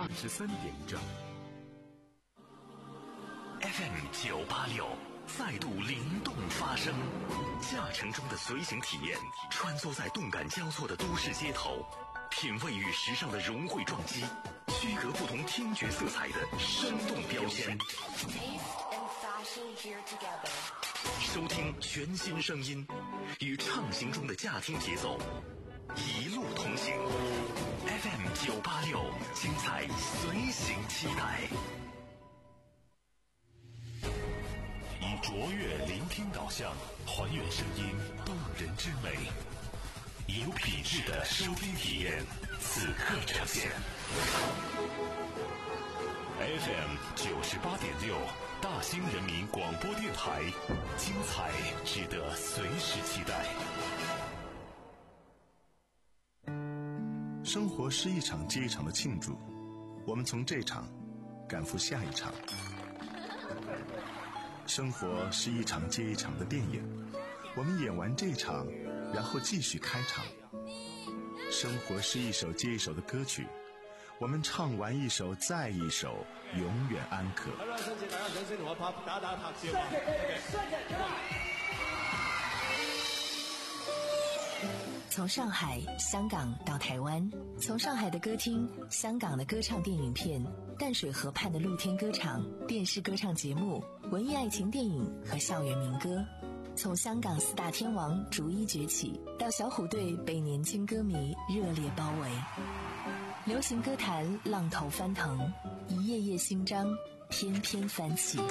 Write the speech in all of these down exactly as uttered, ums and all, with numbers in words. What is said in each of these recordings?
十三点整。 F M 九八六再度灵动发声，驾乘中的随行体验，穿梭在动感交错的都市街头，品味与时尚的融汇撞击，区隔不同听觉色彩的生动标签。收听全新声音，与畅行中的驾听节奏，一路同行。F M 九八六，精彩随行期待。以卓越聆听导向，还原声音动人之美，以有品质的收听体验，此刻呈现。F M 九十八点六，大兴人民广播电台，精彩值得随时期待。 生活是一场接一场的庆祝，我们从这场赶赴下一场。生活是一场接一场的电影，我们演完这场，然后继续开场。生活是一首接一首的歌曲，我们唱完一首再一首，永远安可。 从上海、香港到台湾，从上海的歌厅、香港的歌唱电影片、淡水河畔的露天歌场、电视歌唱节目、文艺爱情电影和校园民歌，从香港四大天王逐一崛起，到小虎队被年轻歌迷热烈包围。流行歌坛浪头翻腾，一页页新章翩翩翻起。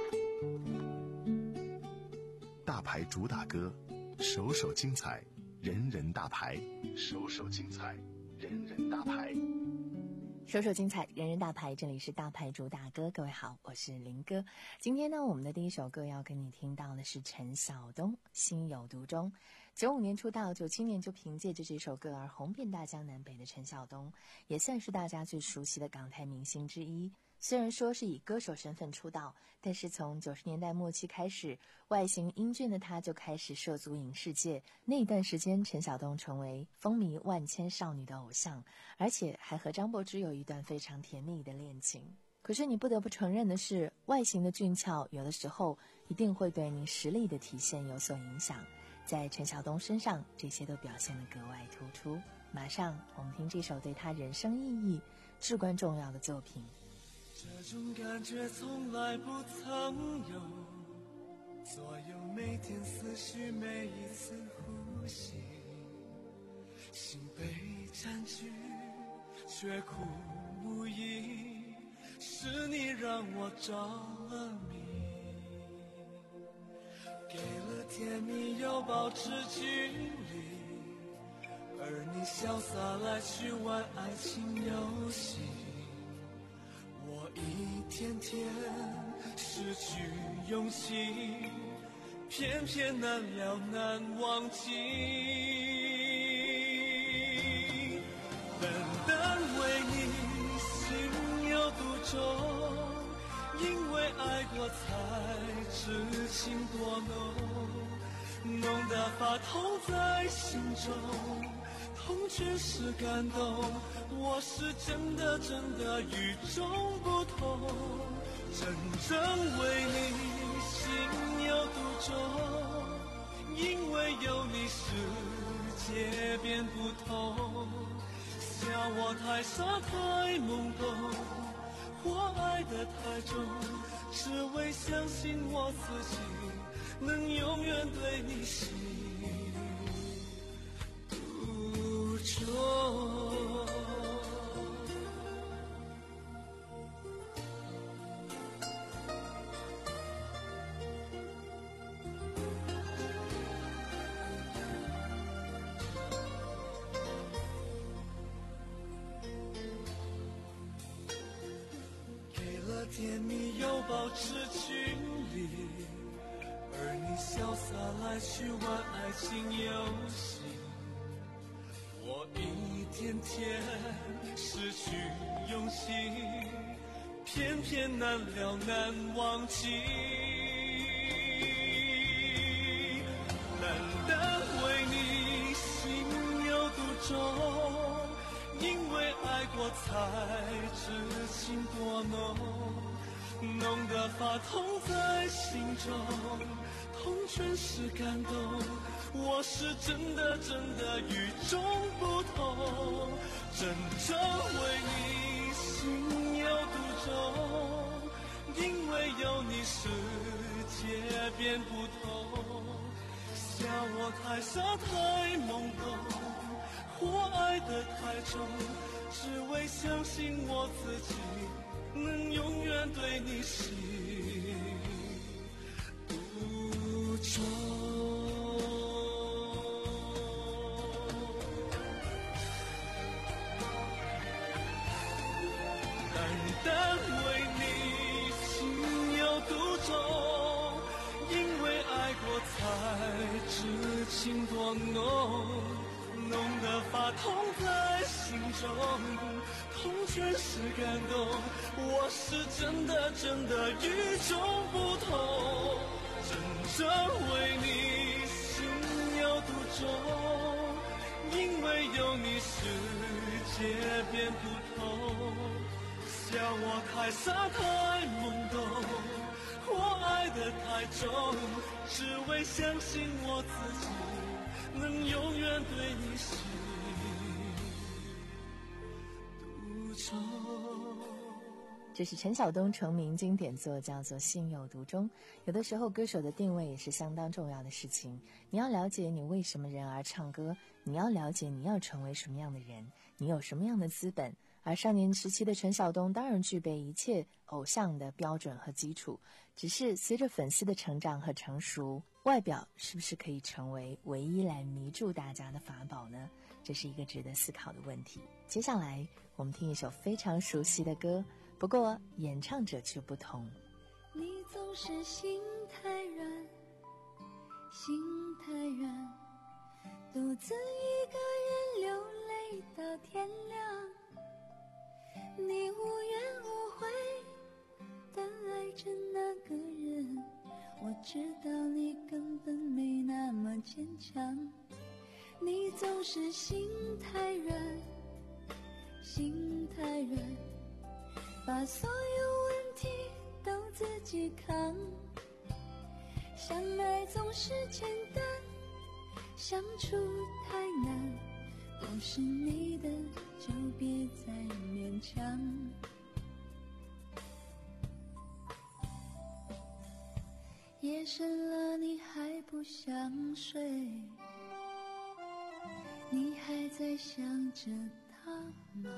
大牌主打歌，首首精彩，人人大牌，首首精彩，人人大牌， 首首精彩，人人大牌。这里是大牌主打歌，各位好，我是林哥。今天呢，我们的第一首歌要跟你听到的是陈晓东，心有独钟。九五年出道，九七年就凭借着这首歌而红遍大江南北的陈晓东，也算是大家最熟悉的港台明星之一。虽然说是以歌手身份出道，但是从九十年代末期开始，外形英俊的他就开始涉足影视界。那一段时间，陈晓东成为风靡万千少女的偶像，而且还和张柏芝有一段非常甜蜜的恋情。可是你不得不承认的是，外形的俊俏有的时候一定会对你实力的体现有所影响。在陈晓东身上，这些都表现得格外突出。马上我们听这首对他人生意义至关重要的作品。 这种感觉从来不曾有，左右每天思绪，每一次呼吸，心被占据却苦无依，是你让我着了迷，给了甜蜜又保持距离，而你潇洒来去玩爱情游戏，我一天天失去勇气，偏偏难了难忘记。单单为你心有独钟，因为爱过才知情多浓，浓得发痛在心中，痛却是感动，我是真的真的与众不同，真正为你心有独钟，因为有你世界变不同，笑我太傻太懵懂，我爱得太重，只为相信我自己能永远对你心独钟。甜蜜又保持距离，而你潇洒来去玩爱情游戏，我一天天失去勇气，偏偏难了难忘记。单单为你心有独钟，因为爱过才知浓，浓得发痛在心中，痛全是感动。我是真的真的与众不同，真正为你心有独钟，因为有你世界变不同。笑我太傻太懵懂，或爱得太重，只为相信我自己能永远对你心独钟。单单为你心有独钟，因为爱过才知情多浓，浓得发痛在心中，痛全是感动。我是真的真的与众不同，真正为你心有独钟，因为有你世界变不同。笑我太傻太懵懂，我爱得太重，只为相信我自己能永远对你心独钟。 这是陈晓东成名经典作，叫做《心有独钟》。有的时候歌手的定位也是相当重要的事情，你要了解你为什么人而唱歌，你要了解你要成为什么样的人，你有什么样的资本。而少年时期的陈晓东当然具备一切偶像的标准和基础，只是随着粉丝的成长和成熟，外表是不是可以成为唯一来迷住大家的法宝呢？这是一个值得思考的问题。接下来我们听一首非常熟悉的歌，不过演唱者却不同。 你总是心太软，心太软，独自一个人流泪到天亮。你无怨无悔地爱着那个人，我知道你根本没那么坚强。你总是心太软，心太软，把所有问题都自己扛。相爱总是简单，相处太难，不是你的就别再勉强。夜深了你还不想睡，你还在想着他吗？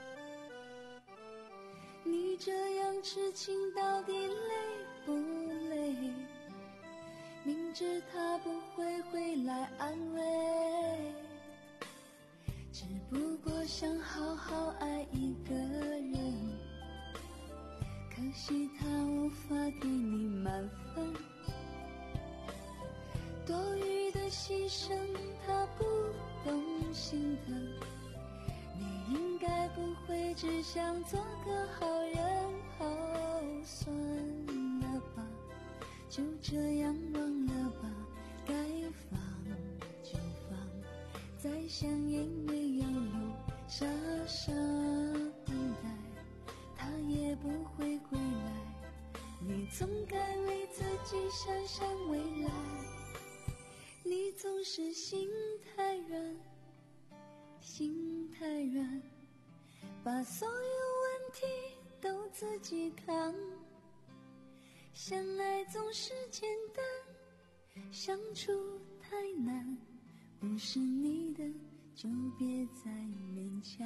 你这样痴情到底累不累？明知他不会回来安慰，只不过想好好爱一个人，可惜他无法给你满分，多余的牺牲他不懂心疼。你应该不会只想做个好人，哦，算了吧，就这样忘了吧，该放就放，再想也没有用，傻傻等待，他也不会归来。你总该为自己想想未来，你总是心太软，心太软，把所有问题都自己扛。相爱总是简单，相处太难，不是你的就别再勉强。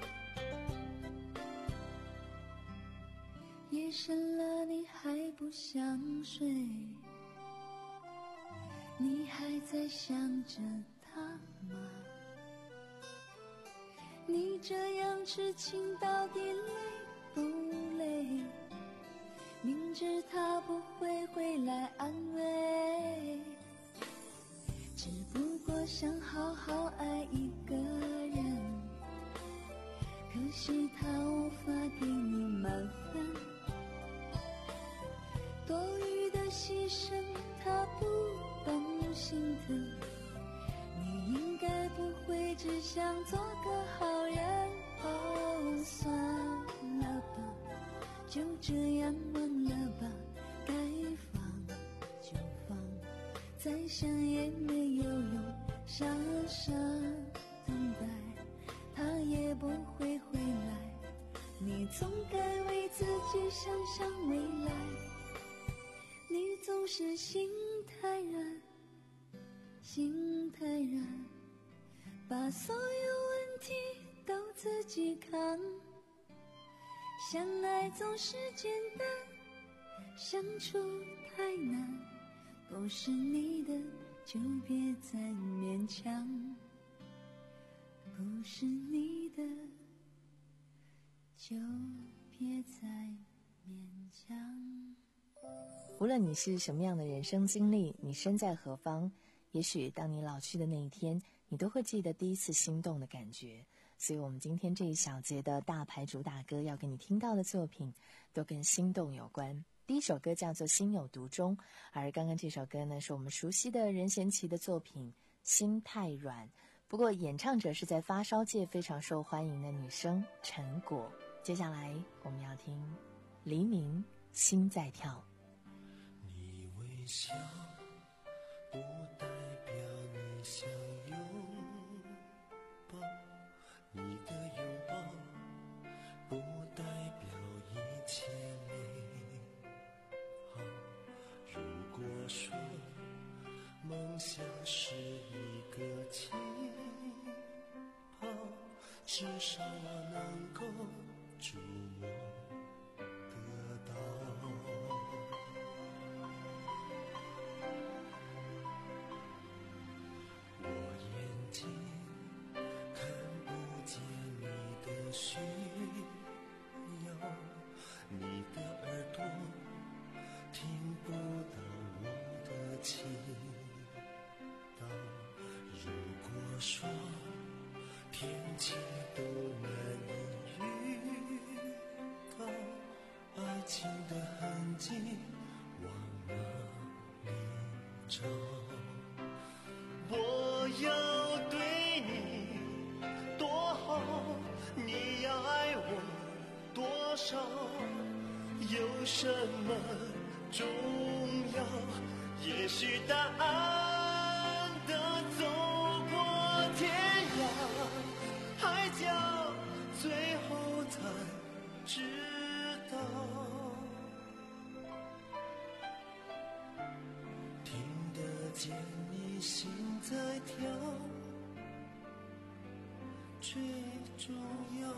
夜深了你还不想想睡，你还在想着他吗？你这样痴情到底累不累？明知他不会回来安慰，只不过想好好爱一个人，可惜他无法给你满分，多余的牺牲他不懂心疼，你应该不会只想做个好人。哦，算了吧，就这样忘了吧，该放就放，再想也没有用，傻傻等待他也不会回来，你总该为自己想想未来，你总是心太软，心太软，把所有问题都自己扛，相爱总是简单，相处太难，不是你的就别再勉强，不是你的就别再勉强。 无论你是什么样的人生经历，你身在何方，也许当你老去的那一天，你都会记得第一次心动的感觉。所以我们今天这一小节的大牌主打歌要给你听到的作品都跟心动有关。第一首歌叫做《心有独钟》，而刚刚这首歌呢是我们熟悉的任贤齐的作品《心太软》，不过演唱者是在发烧界非常受欢迎的女生陈果。接下来我们要听黎明心在跳。 你微笑不代表你想拥抱，你的拥抱不代表一切美好。如果说梦想是一个气泡，至少我能够触摸得到。我眼睛看不见你的需要，你的耳朵听不到我的祈祷。如果说天气都难以预告，爱情的痕迹往哪里找？我要对你多好，你要爱我多少？有什么重要？也许答案都走过天涯海角，最后才知道。听得见你心在跳，最重要。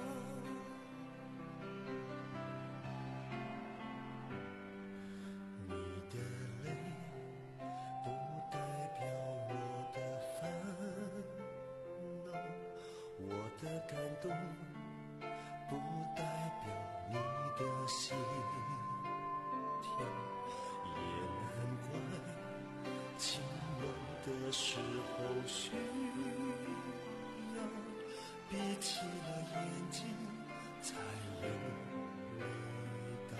你的泪不代表我的烦恼，我的感动不代表你的心跳，也难怪情浓的时候需要闭起了眼睛才有味道。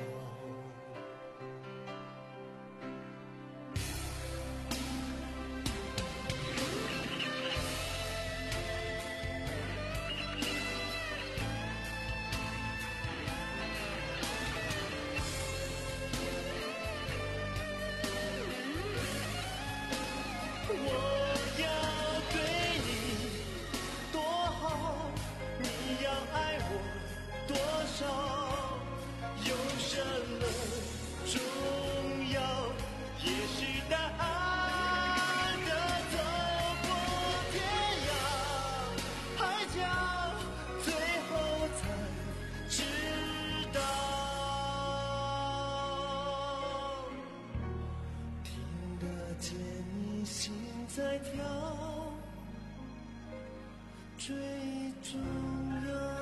我要对你见你心在跳，最重要。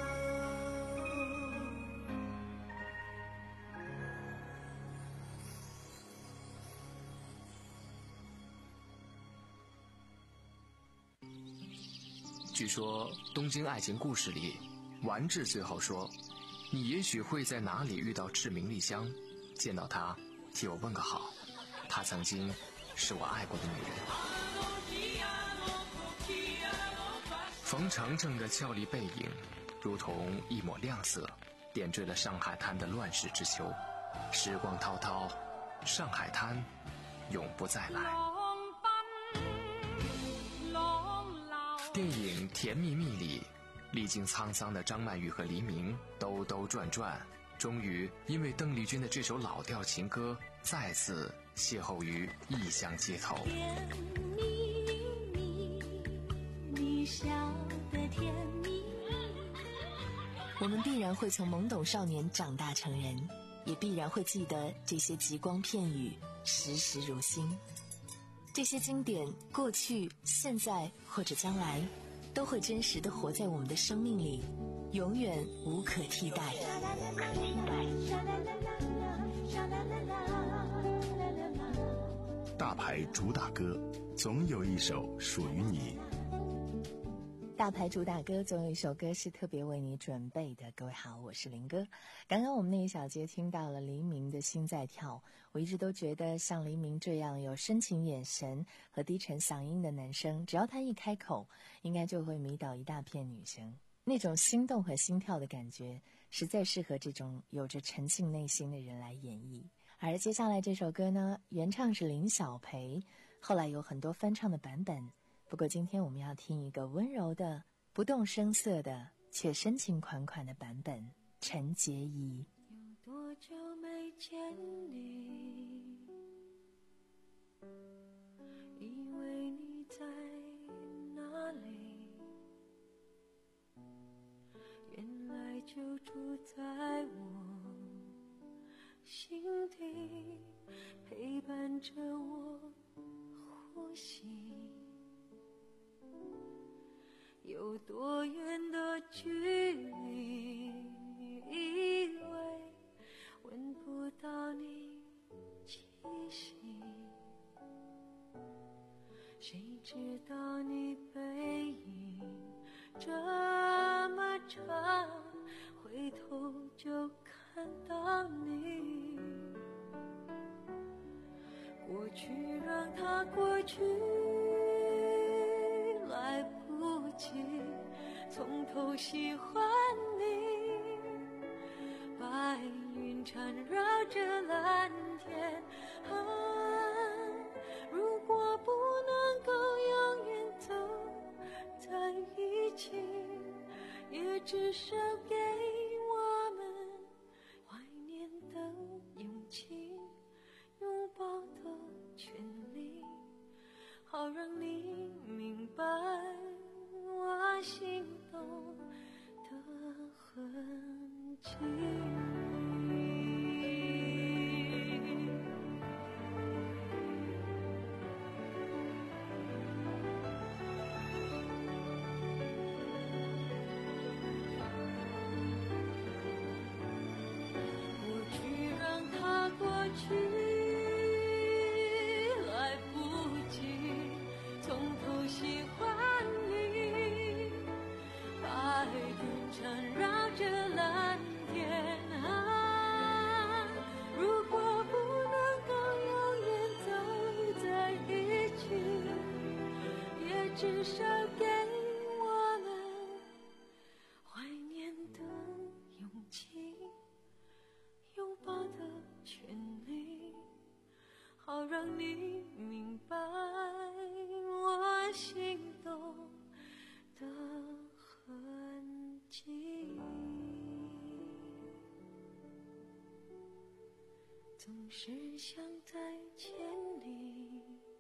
据说《东京爱情故事》里，丸治最后说：“你也许会在哪里遇到志明莉香，见到她，替我问个好。她曾经是我爱过的女人。”冯程程的俏丽背影，如同一抹亮色，点缀了上海滩的乱世之秋。时光滔滔，上海滩永不再来。电影《甜蜜蜜》里，历经沧桑的张曼玉和黎明兜兜转转，终于因为邓丽君的这首老调情歌，再次邂逅于异乡街头。 甜蜜蜜，你笑得甜蜜蜜。 我们必然会从懵懂少年长大成人，也必然会记得这些极光片语，时时如新。这些经典，过去、现在或者将来，都会真实地活在我们的生命里，永远无可替代。 大牌主打歌，总有一首属于你。 大牌主打歌总有一首歌是特别为你准备的。各位好，我是林哥。刚刚我们那一小节听到了黎明的心在跳，我一直都觉得像黎明这样有深情眼神和低沉嗓音的男生，只要他一开口，应该就会迷倒一大片女生。那种心动和心跳的感觉，实在适合这种有着沉静内心的人来演绎。而接下来这首歌呢，原唱是林小培，后来有很多翻唱的版本。不过今天我们要听一个温柔的、不动声色的，却深情款款的版本，陈洁仪。 有多久没见你，以为你在哪里，原来就住在我心底，陪伴着我呼吸。有多远的距离，以为闻不到你气息，谁知道你背影这么长，回头就看到你。过去让它过去，来不及从头喜欢你。白云缠绕着蓝天，啊，如果不能够永远走在一起，也至少给我们怀念的勇气，拥抱的权利，好让你明白我心动的痕迹。过去让它过去，来不及从头喜欢你。白云缠绕着蓝天，啊，如果不能够永远走在一起，也至少给我们怀念的勇气，拥抱的权利，好让你明白我心动的痕迹。总是想再见你，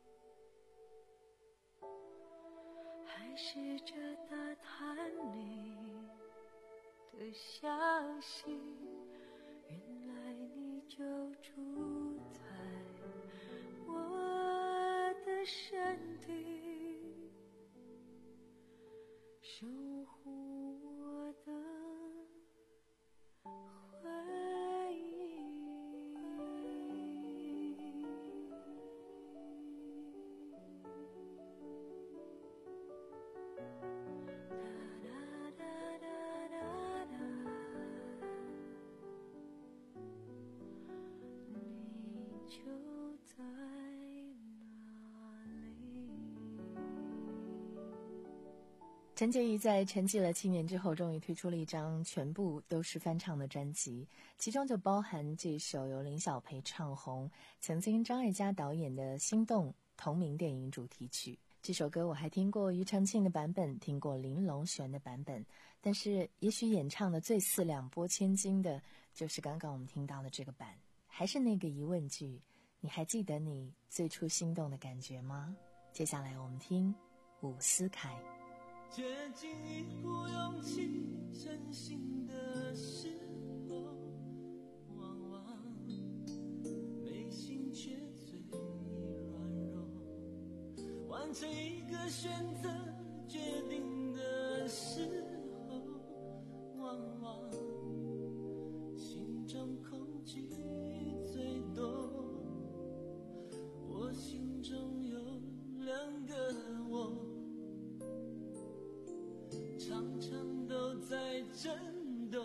还试着打探你的消息，原来你就住在我陈洁仪在沉寂了七年之后，终于推出了一张全部都是翻唱的专辑，其中就包含这首由林小培唱红、曾经张艾嘉导演的《心动》同名电影主题曲。这首歌我还听过庾澄庆的版本，听过林隆璇的版本，但是也许演唱的最四两拨千斤的，就是刚刚我们听到的这个版。还是那个疑问句，你还记得你最初心动的感觉吗？接下来我们听伍思凯。 接近一股勇气真心的时候，往往内心却最软弱，完成一个选择决定的时候，往往心中恐惧最多。我心中有两个我，常常都在震动，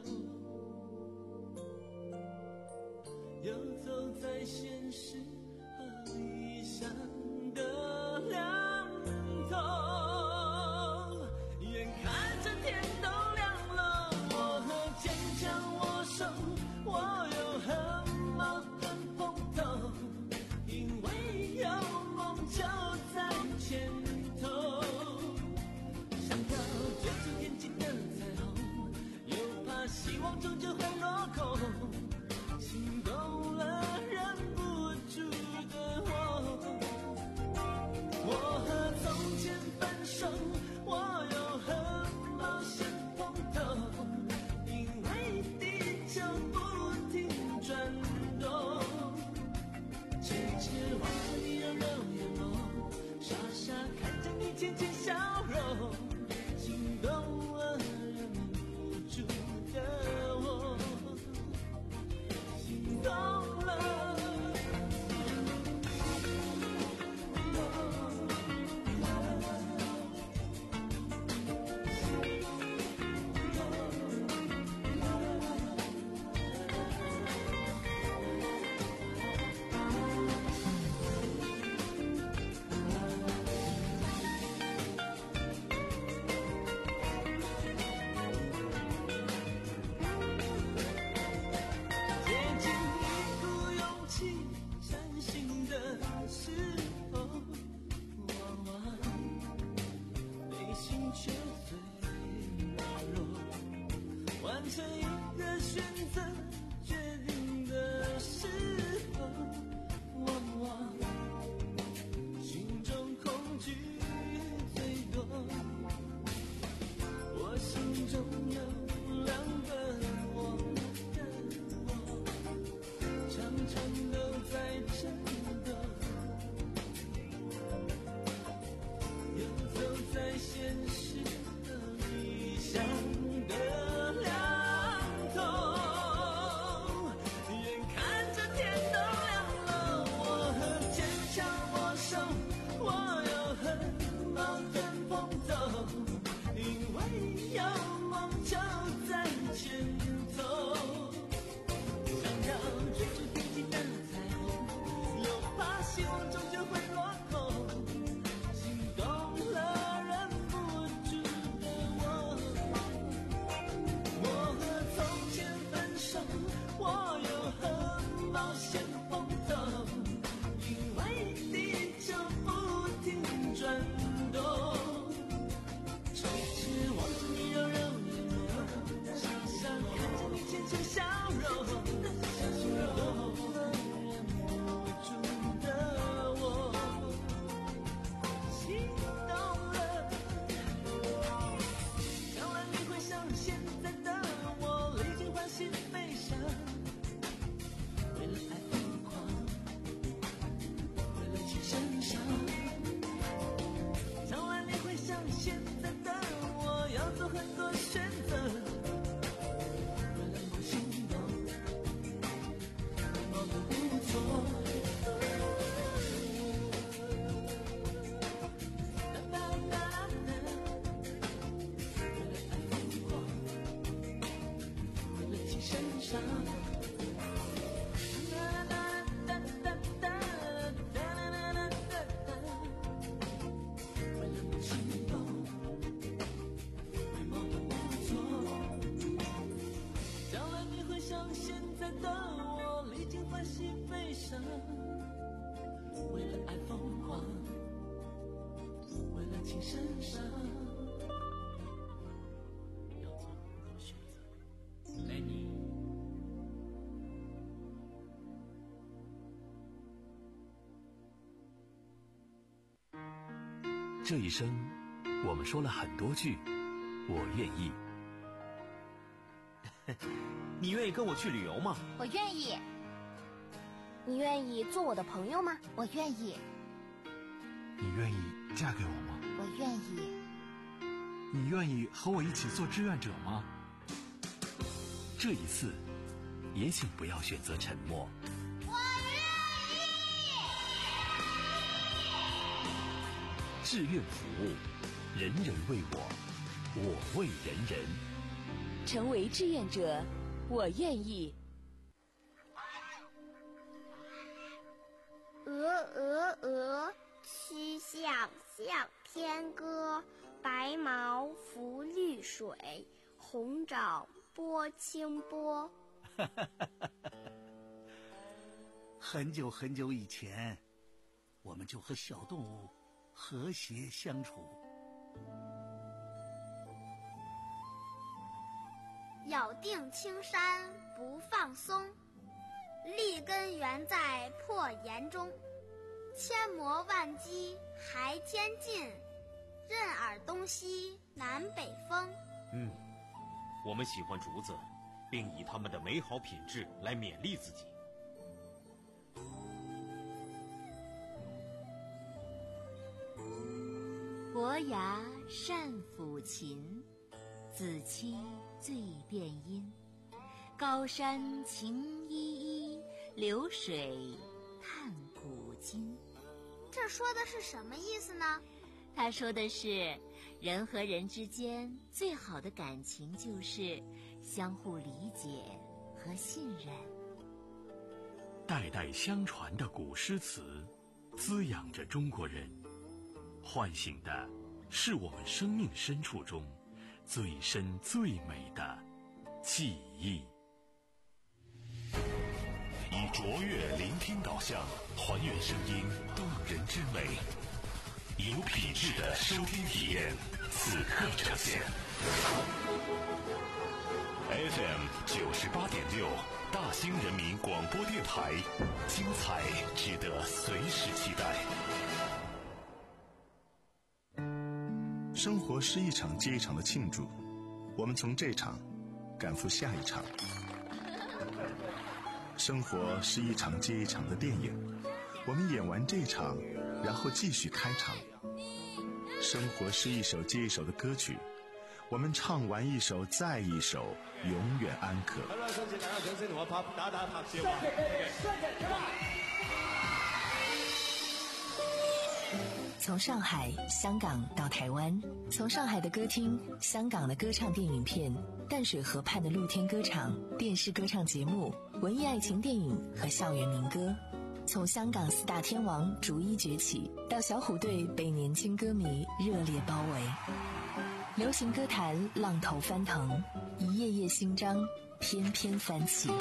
游走在现实和理想的两头，眼看着天都亮了，我和坚强握手，我又和矛盾碰头，因为有梦就在前头，想要追逐天际的彩虹，又怕希望终究会落空，心动了忍不住的我，我和从前分手，我又和冒险碰头，因为地球不停转动，痴痴望着你柔柔眼眸，傻傻看着你浅浅笑容，心动了忍不住的我，心动了。接近一股勇气真心的时候，往往内心却最软弱，完成一个选择决定的时候，往往心中恐惧最多，我心中有两个我，常常都在震动，游走在现实和理想的两头，眼看着天都亮了，我和坚强握手，我又和矛盾碰头，因为有梦就在前头，想要追逐天际的彩虹，又怕希望终究会落空，心动了忍不住的我，我和从前分手，我又和冒险碰头，因为地球不停转动，痴痴望着你柔柔眼眸，傻傻看着你浅浅笑容，心动了忍不住的我，心动了。将来你会像现在的我，历经欢喜悲伤，为了爱疯狂，为了情深伤。将来你会像现在的我，要做很多选择，为了梦心动，矛盾不错。哒哒哒哒，为了爱疯狂，为了情深伤。哒哒哒哒哒哒哒哒哒，为了梦心动， 你身上。 要做任何选择，雷尼。 这一生，我们说了很多句“我愿意”。 你愿意跟我去旅游吗？ 我愿意。你愿意做我的朋友吗？我愿意。 你愿意嫁给我吗？ 我愿意。 你愿意和我一起做志愿者吗？ 这一次，也请不要选择沉默。 我愿意。 志愿服务，人人为我，我为人人。 成为志愿者，我愿意。 鹅鹅鹅，曲项向天歌。白毛浮绿水，红掌拨清波。 很久很久以前，我们就和小动物和谐相处。 咬定青山不放松，立根原在破岩中。千磨万击还天进，任尔东西南北风。 嗯，我们喜欢竹子，并以它们的美好品质来勉励自己。 伯牙善抚琴，子期最辨音。高山晴依依，流水探古今。 这说的是什么意思呢？ 他说的是，人和人之间最好的感情就是相互理解和信任。 代代相传的古诗词，滋养着中国人，唤醒的是我们生命深处中最深最美的记忆。以卓越聆听导向，还原声音动人之美，有品质的收听体验，此刻呈现。F M 九十八点六，大兴人民广播电台，精彩值得随时期待。 生活是一场接一场的庆祝，我们从这场赶赴下一场。生活是一场接一场的电影，我们演完这场，然后继续开场。生活是一首接一首的歌曲，我们唱完一首再一首，永远安可。 从上海、香港到台湾，从上海的歌厅、香港的歌唱电影片、淡水河畔的露天歌场、电视歌唱节目、文艺爱情电影和校园民歌，从香港四大天王逐一崛起，到小虎队被年轻歌迷热烈包围。流行歌坛浪头翻腾，一页页新章翩翩翻起。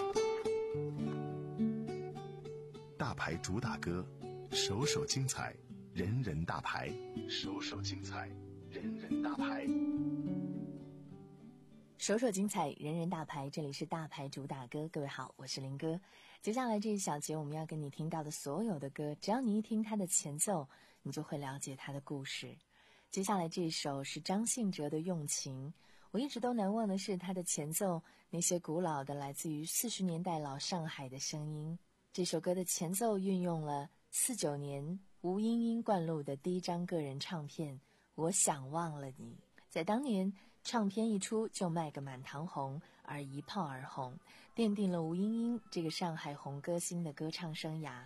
大牌主打歌，首首精彩，人人大牌，首首精彩，人人大牌。 首首精彩，人人大牌，这里是大牌主打歌。各位好，我是林哥。接下来这一小节我们要跟你听到的所有的歌，只要你一听它的前奏，你就会了解它的故事。接下来这一首是张信哲的《用情》，我一直都难忘的是它的前奏，那些古老的来自于四十年代老上海的声音。这首歌的前奏运用了四九年吴英英灌录的第一张个人唱片《我想忘了你》，在当年唱片一出就卖个满堂红，而一炮而红，奠定了吴英英这个上海红歌星的歌唱生涯。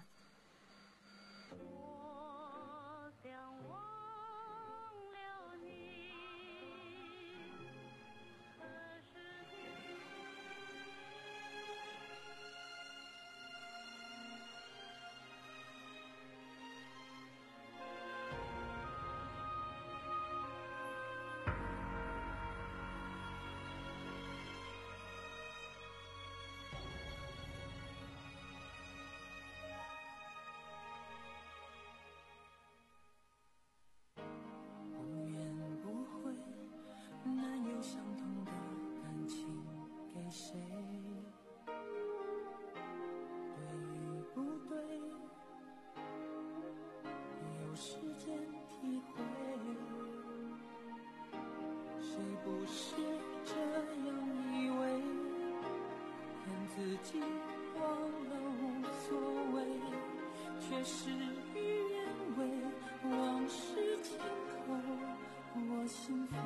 却事与愿违，往事轻扣我心扉。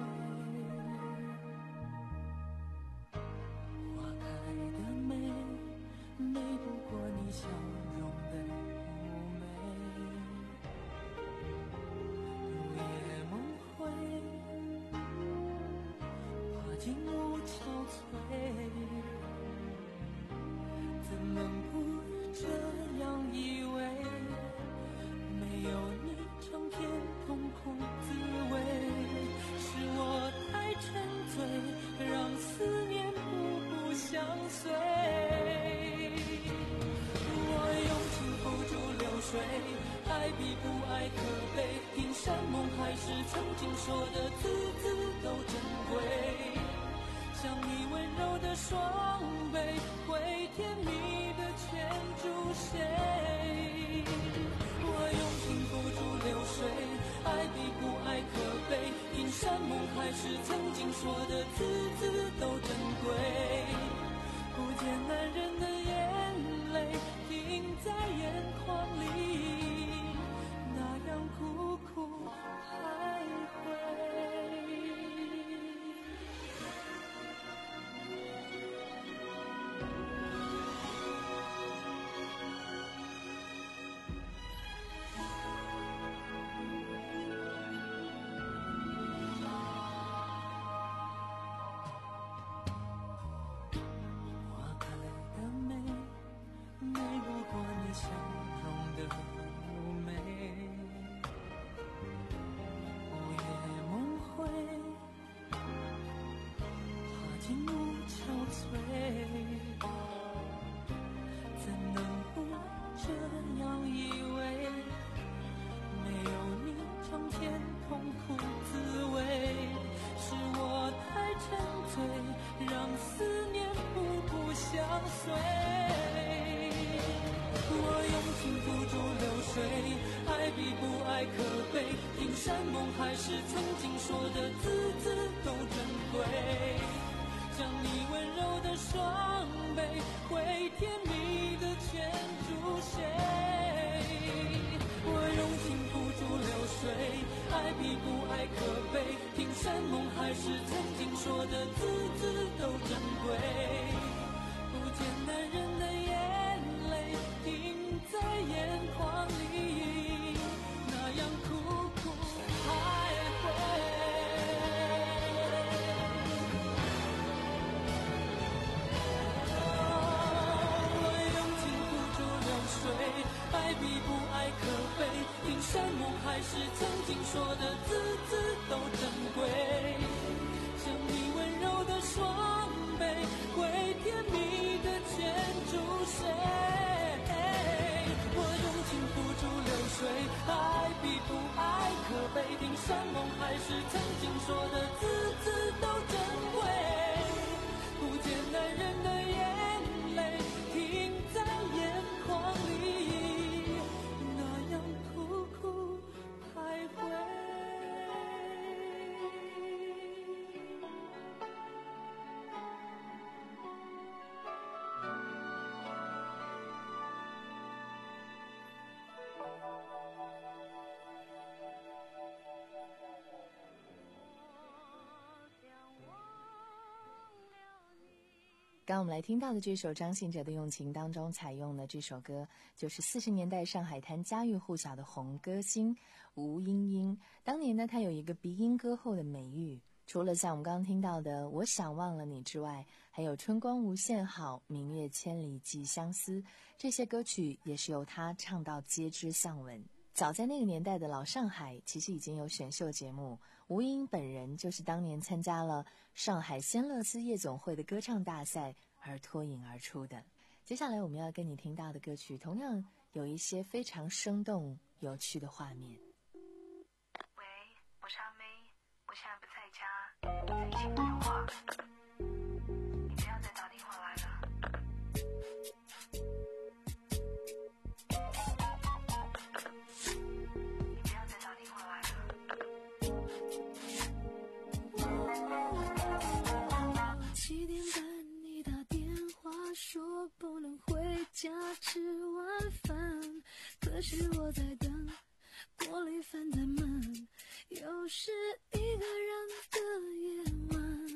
花开的美，美不过你笑容的妩媚。入夜梦回，花间无憔悴，怎能不这样以为？没有你尝遍痛苦滋味，是我太沉醉，让思念步步相随。我用情付诸流水，爱比不爱可悲，听山盟海誓曾经说的字字都珍贵。像你温柔的双臂，会甜蜜的牵住谁？我用情付诸流水，爱比不爱可悲，听山盟海誓曾经说的字字都珍贵。不见男人的眼泪停在眼眶里，那样苦苦徘徊。笑容的妩媚，午夜梦回，花间无憔悴，怎能不这样以为？没有你尝遍痛苦滋味，是我太沉醉，让思念步步相随。我用情付诸流水，爱比不爱可悲，听山盟海誓曾经说的字字都珍贵。将你温柔的双臂，会甜蜜的牵住谁？我用情付诸流水，爱比不爱可悲，听山盟海誓曾经说的字字都珍贵。不见男人的眼泪停在眼眶里，那样苦苦徘徊。我用情付诸流水，爱比不爱可悲，听山盟海誓曾经说的字字都珍贵。像你温柔的双臂，会甜蜜的牵住谁？我用情付诸流水，爱比不爱可悲，听山盟海誓曾经说的字字都珍贵。不见男人的眼泪停在眼眶里，那样苦苦徘徊。 刚我们来听到的这首张信哲的《用情》当中采用的这首歌，就是四十年代上海滩家喻户晓的红歌星吴莺莺。当年呢，她有一个鼻音歌后的美誉，除了像我们刚刚听到的《我想忘了你》之外，还有《春光无限好》《明月千里寄相思》，这些歌曲也是由她唱到皆知巷闻。早在那个年代的老上海，其实已经有选秀节目，吴莺莺本人就是当年参加了上海仙乐丝夜总会的歌唱大赛而脱颖而出的。接下来我们要跟你听到的歌曲，同样有一些非常生动有趣的画面。 喂，我是阿妹，我现在不在家，在请电话，你不要再打电话来了。 七点半你打电话说不能回家吃晚饭，可可是我在等玻璃泛在门，又是一个人的夜晚。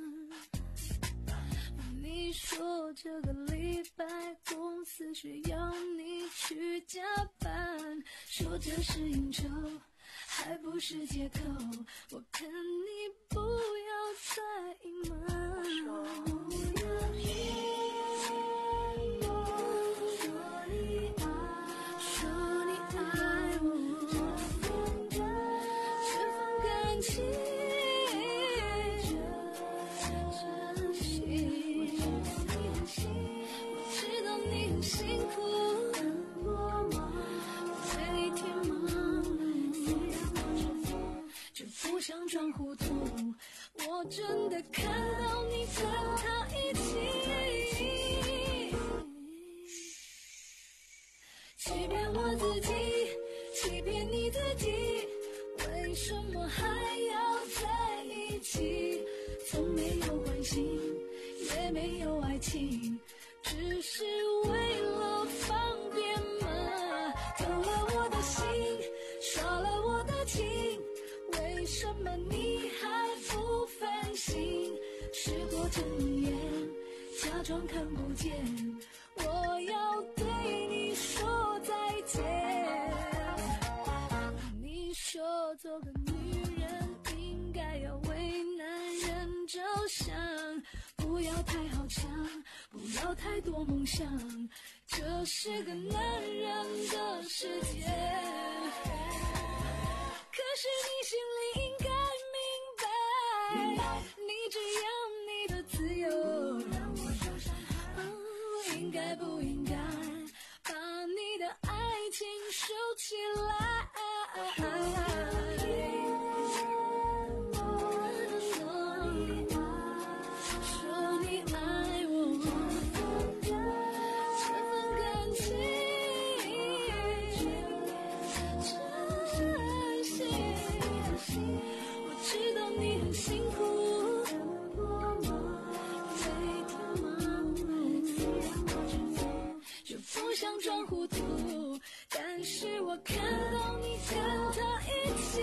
你说这个礼拜公司需要你去加班，说这是应酬还不是借口，我看你不要再隐瞒。想装糊涂，我真的看到你跟他一起，欺骗我自己，欺骗你自己，为什么还要在一起？从没有关心，也没有爱情，只是为了方便嘛，偷了我的心，耍了我的情，为什么你还不反省？时过境迁，假装看不见，我要对你说再见。你说做个女人应该要为男人着想，不要太好强，不要太多梦想，这是个男人的世界。可是你心里应该明白，你只要你的自由，我应该不应该把你的爱情收起来？说你爱我，这份感情我知道你很辛苦，每天忙就不想装糊涂，但是我看到你跟他一起，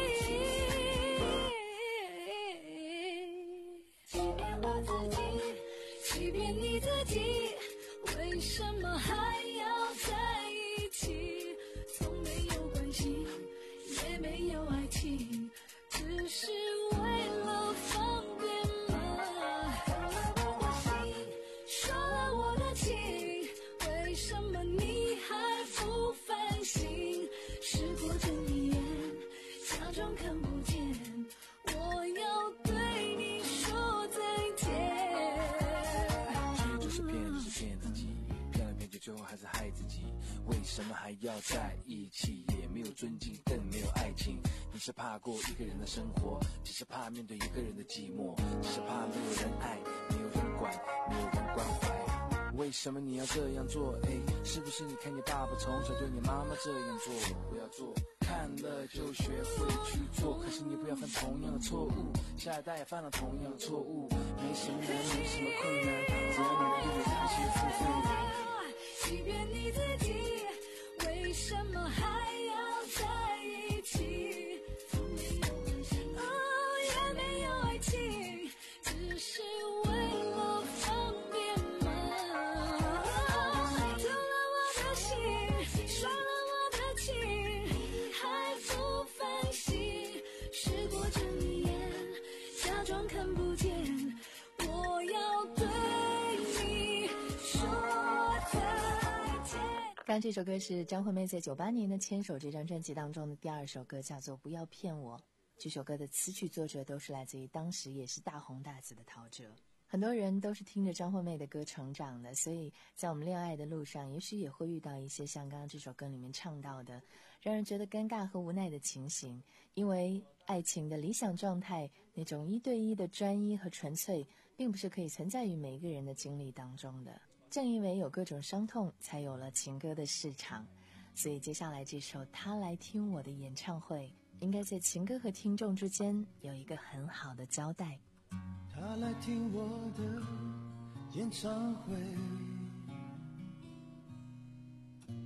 欺骗我自己，欺骗你自己，为什么还要在一起？从没有关系，也没有爱情，只是为了方便嘛，偷了我的心，耍了我的情，为什么你还不反省？时过境迁，假装看不见，我要对你说再见。 骗就是骗，就是骗自己，骗了骗去，最后还是害自己。为什么还要在一起？也没有尊敬，更没有爱情。你是怕过一个人的生活，只是怕面对一个人的寂寞，只是怕没有人爱，没有人管，没有人关怀。为什么你要这样做？哎，是不是你看你爸爸从小对你妈妈这样做？不要做，看了就学会去做。可是你不要犯同样的错误，下一代也犯了同样的错误。没什么难，没什么困难，只要你能为这些付费。 欺骗你自己，为什么还要在一起？哦，也没有爱情，只是为了方便嘛。偷了我的心，耍了我的情，还不反省。时过境迁，假装看不见，我要对你说再见。 刚这首歌是张惠妹在九八年的《牵手》这张专辑当中的第二首歌，叫做《不要骗我》。这首歌的词曲作者都是来自于当时也是大红大紫的陶喆。很多人都是听着张惠妹的歌成长的，所以在我们恋爱的路上，也许也会遇到一些像刚刚这首歌里面唱到的让人觉得尴尬和无奈的情形。因为爱情的理想状态，那种一对一的专一和纯粹，并不是可以存在于每一个人的经历当中的。正因为有各种伤痛，才有了情歌的市场。所以接下来这首《他来听我的演唱会》，应该在情歌和听众之间有一个很好的交代。 他来听我的演唱会，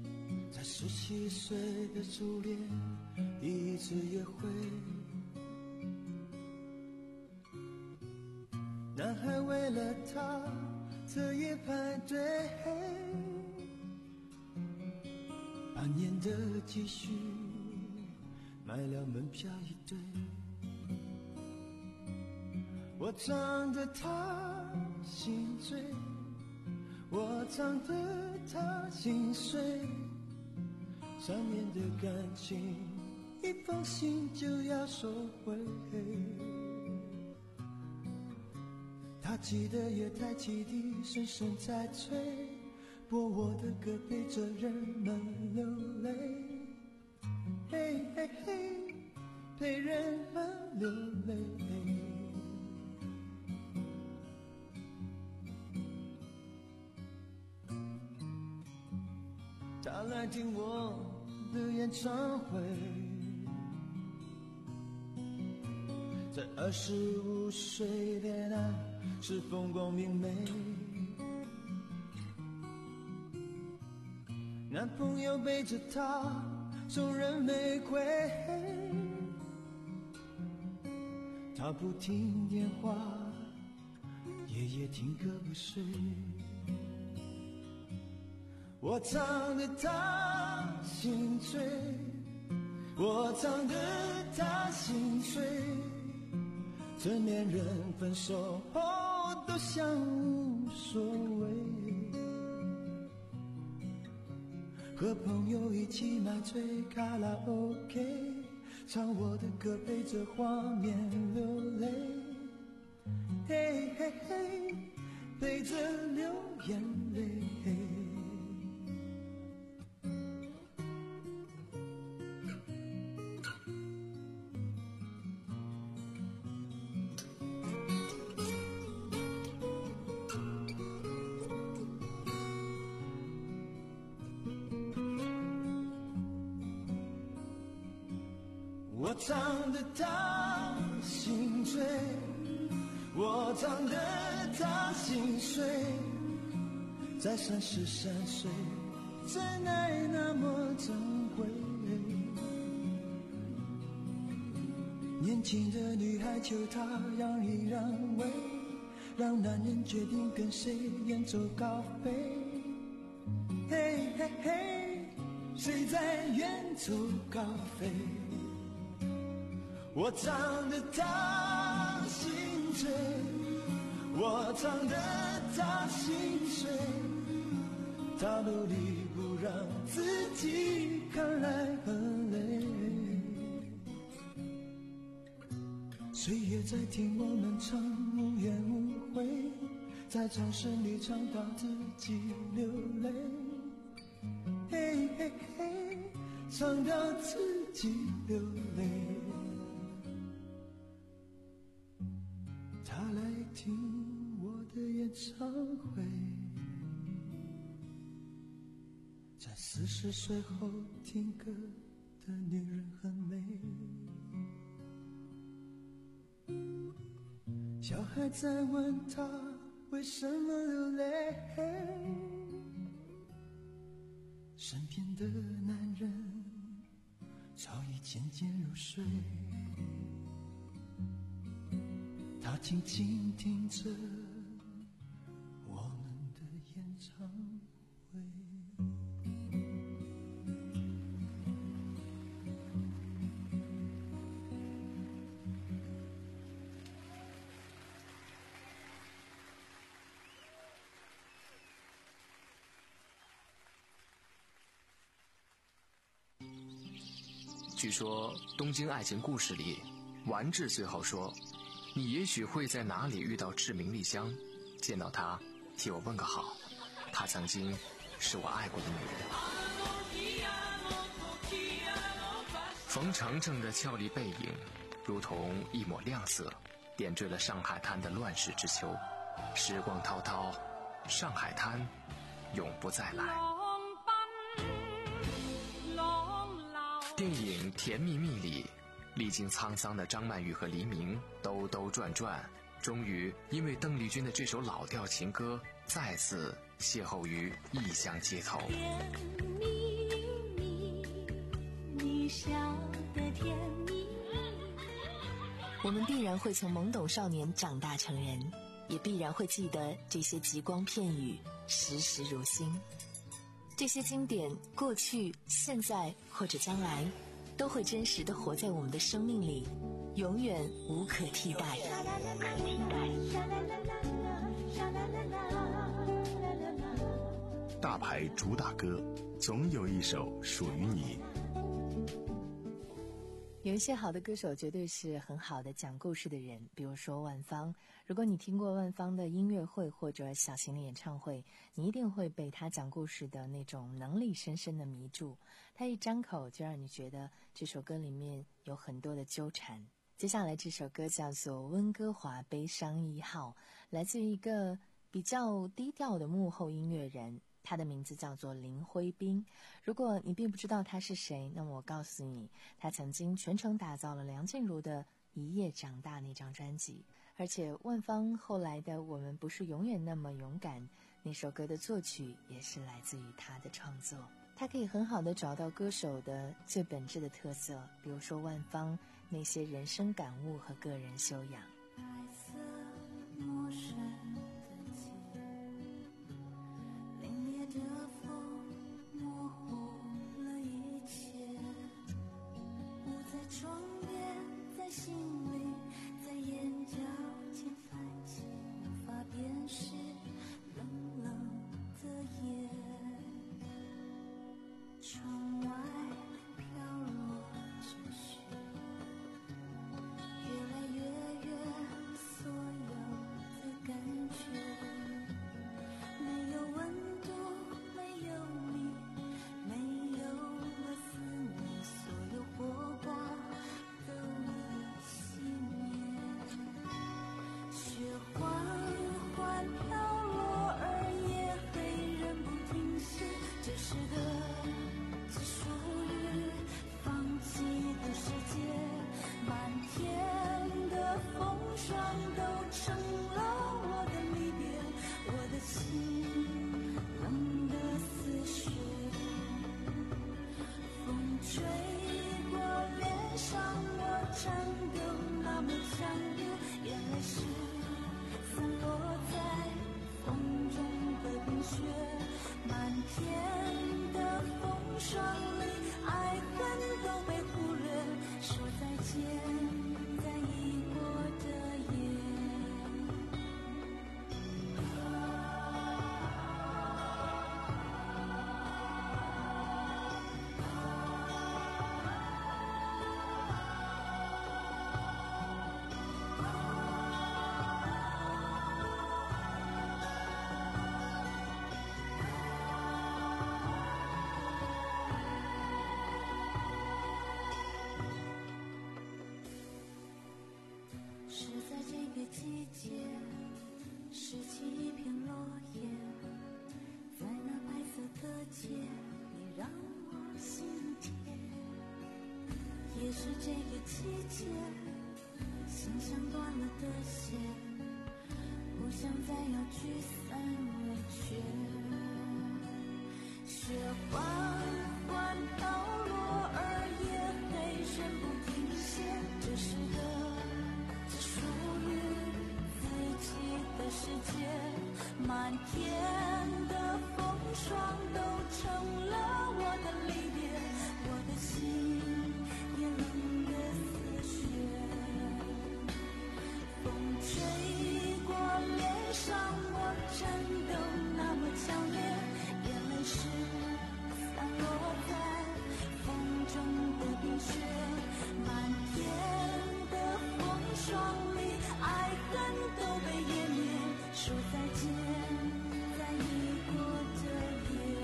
在十七岁的初恋第一次约会，男孩为了她彻夜排队，半年的积蓄买了门票一对，我唱得她心醉，我唱得她心碎，三年的感情一封信就要收回，他记得月台汽笛声声在催，播我的歌陪着人们流泪，嘿嘿嘿，陪人们流泪。他来听我的演唱会，在二十五岁恋爱是风光明媚，男朋友背着她送人玫瑰，她不听电话，夜夜听歌不睡，我唱得她心醉，我唱得她心碎，成年人分手后都像无所谓，和朋友一起买醉卡拉 OK， 唱我的歌陪着画面流泪，嘿嘿嘿，陪着流眼泪。我唱得她心醉，我唱得她心碎，在三十三岁，真爱那么珍贵，年轻的女孩求她让一让位，让男人决定跟谁远走高飞，嘿嘿嘿，谁在远走高飞，我唱得她心醉，我唱得她心碎，她努力不让自己看来很累，岁月在听我们唱无怨无悔，在掌声里唱到自己流泪，嘿嘿嘿，唱到自己流泪，她来听我的演唱会，在四十岁后听歌的女人很美，小孩在问她为什么流泪，身边的男人早已渐渐入睡，他静静听着我们的演唱会。 据说《东京爱情故事》里，丸治最后说：“你也许会在哪里遇到志明丽香，见到她，替我问个好。她曾经是我爱过的女人。”冯程程的俏丽背影，如同一抹亮色，点缀了上海滩的乱世之秋。时光滔滔，上海滩永不再来。电影《甜蜜蜜》里，历经沧桑的张曼玉和黎明兜兜转转，终于因为邓丽君的这首老调情歌，再次邂逅于异乡街头。 甜蜜笑的甜蜜。 我们必然会从懵懂少年长大成人，也必然会记得这些极光片语，时时如新。这些经典，过去、现在或者将来，都会真实地活在我们的生命里，永远无可替代。无可替代。 大牌主打歌，总有一首属于你。 有一些好的歌手绝对是很好的讲故事的人，比如说万芳。如果你听过万芳的音乐会或者小型的演唱会，你一定会被他讲故事的那种能力深深的迷住。他一张口就让你觉得这首歌里面有很多的纠缠。接下来这首歌叫做《温哥华悲伤一号》，来自于一个比较低调的幕后音乐人，他的名字叫做林辉斌。如果你并不知道他是谁，那么我告诉你，他曾经全程打造了梁静茹的《一夜长大》那张专辑，而且万芳后来的《我们不是永远那么勇敢》那首歌的作曲也是来自于他的创作。他可以很好的找到歌手的最本质的特色，比如说万芳那些人生感悟和个人修养。 白色陌生的街，凛冽的风模糊了一切，我在窗边，在心里，在眼角间泛起，无法辨识冷冷的夜。窗外飘落着雪，越来越远，所有的感觉没有温度，没有你，没有了思念，所有火光都已熄灭。雪缓缓飘落，而夜黑仍不停歇，这是个只属于放弃的世界，满天的风霜都成了我的离别，我的心冷得似雪，风吹过脸上，我颤抖那么强烈，眼泪是散落在风中的冰雪，满天的风霜里，爱恨都被忽略，说再见，在已过的夜。是在这个季节，拾起一片落叶，在那白色的街，你让我心甜。也是这个季节，心像断了的线，不想再要聚散离却。雪缓缓飘落，而夜黑仍不停歇，这是个属于自己的世界，满天的风霜都成了我的离别，我的心也冷得似雪，风吹过脸上，我颤抖那么强烈，眼泪是散落在风中的冰雪，满天的风霜里，爱恨都被湮灭，说再见，在已过的夜。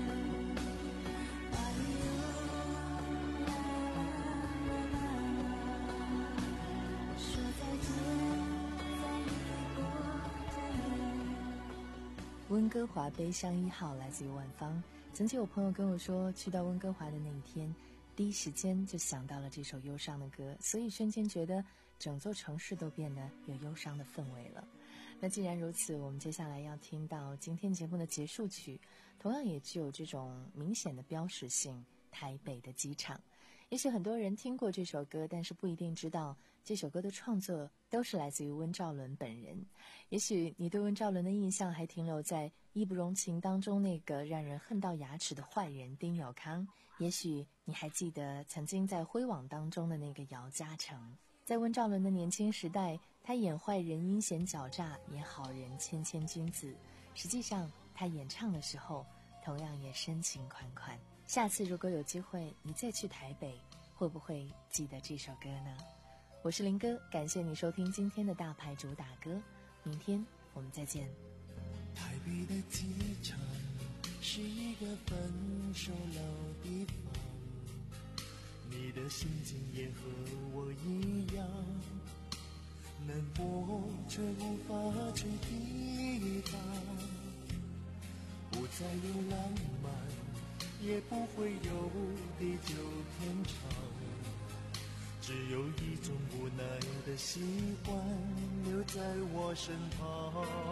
哎呦，啦啦啦啦，说再见，在已过的夜。 温哥华悲伤一号来自于万芳。曾经有朋友跟我说，去到温哥华的那一天，第一时间就想到了这首忧伤的歌，所以瞬间觉得整座城市都变得有忧伤的氛围了。那既然如此，我们接下来要听到今天节目的结束曲，同样也具有这种明显的标识性，台北的机场。 也许很多人听过这首歌，但是不一定知道这首歌的创作都是来自于温兆伦本人。也许你对温兆伦的印象还停留在《义不容情》当中那个让人恨到牙齿的坏人丁有康，也许你还记得曾经在《辉煌》当中的那个姚嘉诚。在温兆伦的年轻时代，他演坏人阴险狡诈，演好人谦谦君子。实际上他演唱的时候同样也深情款款。下次如果有机会你再去台北，会不会记得这首歌呢？我是林哥，感谢你收听今天的大牌主打歌，明天我们再见。 台北的机场是一个分手老地方，你的心情也和我一样，难过却无法去抵挡，不再有浪漫，也不会有地久天长，只有一种无奈的习惯留在我身旁。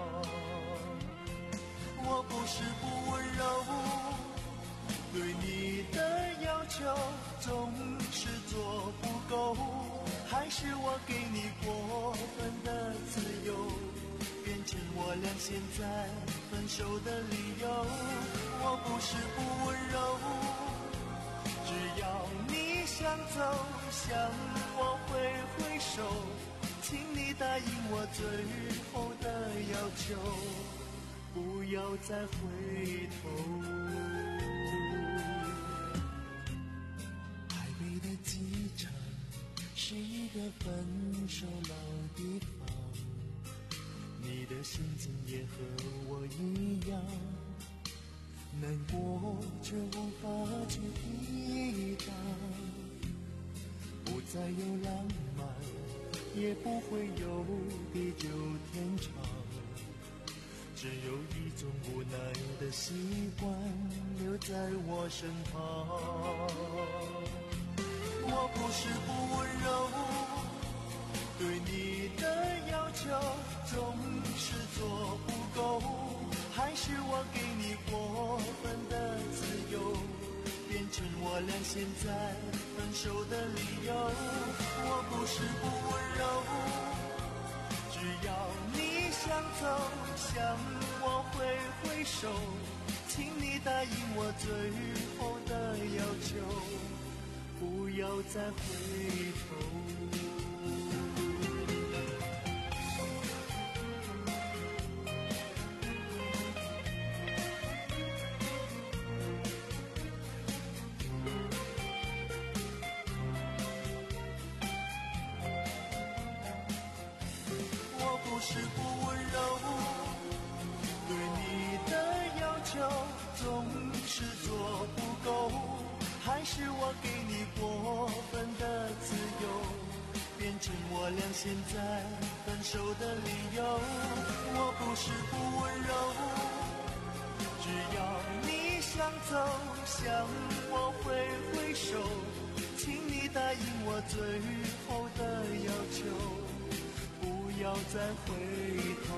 我不是不温柔，对你的要求总是做不够，还是我给你过分的自由，变成我俩现在分手的理由。我不是不温柔，只要你想走向我挥挥手，请你答应我最后的要求，不要再回头。台北的机场是一个分手老地方，你的心情也和我一样，难过却无法去抵挡，不再有浪漫，也不会有地久天长，只有一种无奈的习惯留在我身旁。我不是不温柔，对你的要求总是做不够，还是我给你过分的自由，变成我俩现在分手的理由。我不是不温柔，只要你想走向我挥挥手，请你答应我最后的要求，不要再回头。不是不温柔，对你的要求总是做不够，还是我给你过分的自由，变成我俩现在分手的理由。我不是不温柔，只要你想走向我挥挥手，请你答应我最后的要求，不要再回头。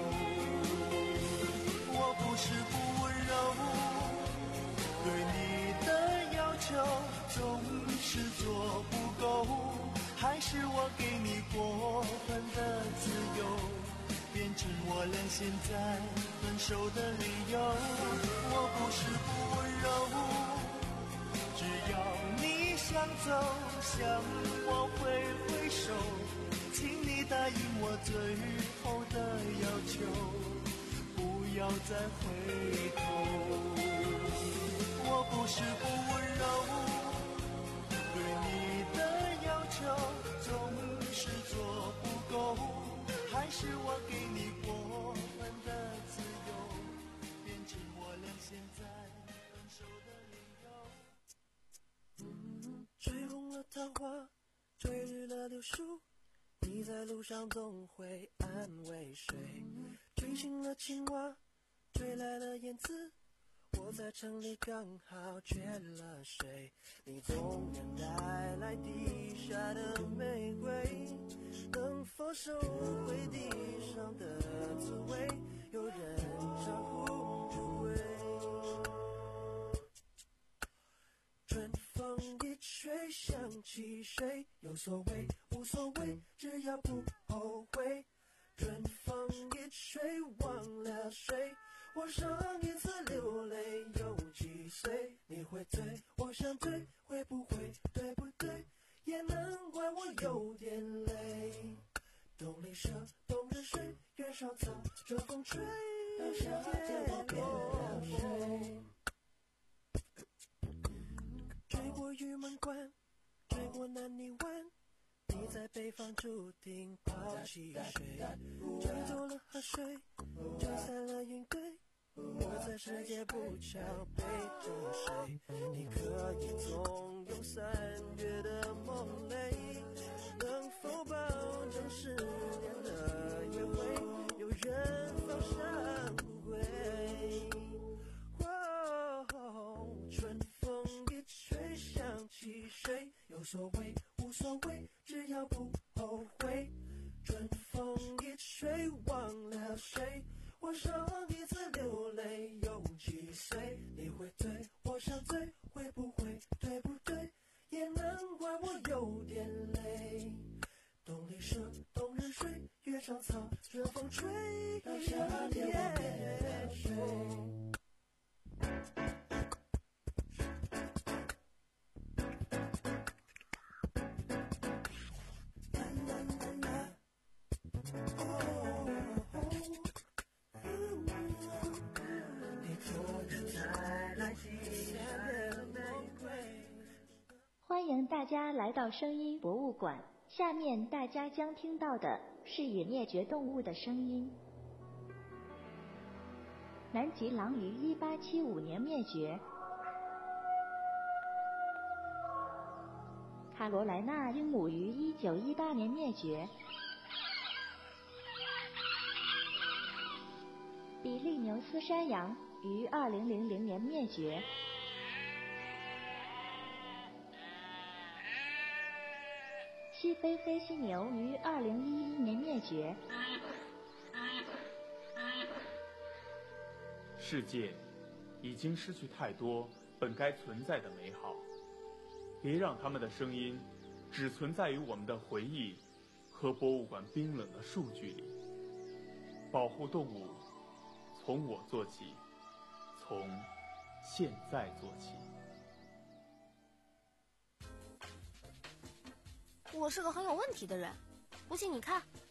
我不是不温柔，对你的要求总是做不够，还是我给你过分的自由，变成我俩现在分手的理由。我不是不温柔，只要你想走向我挥挥手，请你答应我最后的要求，不要再回头。我不是不温柔，对你的要求总是做不够，还是我给你过分的自由，变成我俩现在分手的理由。吹红了桃花，吹绿了柳树，你在路上总会安慰谁？吹醒了青蛙，吹来了燕子，我在城里刚好缺了水。你总能带来地下的玫瑰，能否收回地上的滋味？有人唱呼出归。春风一吹，想起起谁？有所谓无所谓，只要不后悔。春风一吹，忘了谁？我上一次流泪有几岁？你会醉，我想醉，会不会对不对？也难怪我有点累。东篱舍，冬日水，月上草，这风吹，到夏天我变了谁？追过玉门关，追过南泥湾，你在北方注定抛弃谁？追走了河水，吹散了云堆，我在世界不巧背着谁？你可以纵有三月的梦泪，能否保证十年的约会有人放上归？哦，春风一吹，想起谁？有所谓无所谓，只要不后悔。春风一吹，忘了谁？我上一次流泪有几岁？你会醉，我想醉，会不会对不对？也难怪我有点累。东篱舍，冬日水，月上草，这风吹，到夏天我变了谁？ 欢迎大家来到声音博物馆，下面大家将听到的是已灭绝动物的声音。南极狼于一八七五年灭绝，卡罗莱纳鹦鹉于一九一八年灭绝，比利牛斯山羊于二零零零年灭绝，西非飞犀牛于二零一一年灭绝。 世界已经失去太多本该存在的美好，别让他们的声音只存在于我们的回忆和博物馆冰冷的数据里。保护动物，从我做起，从现在做起。 我是个很有问题的人，不信你看，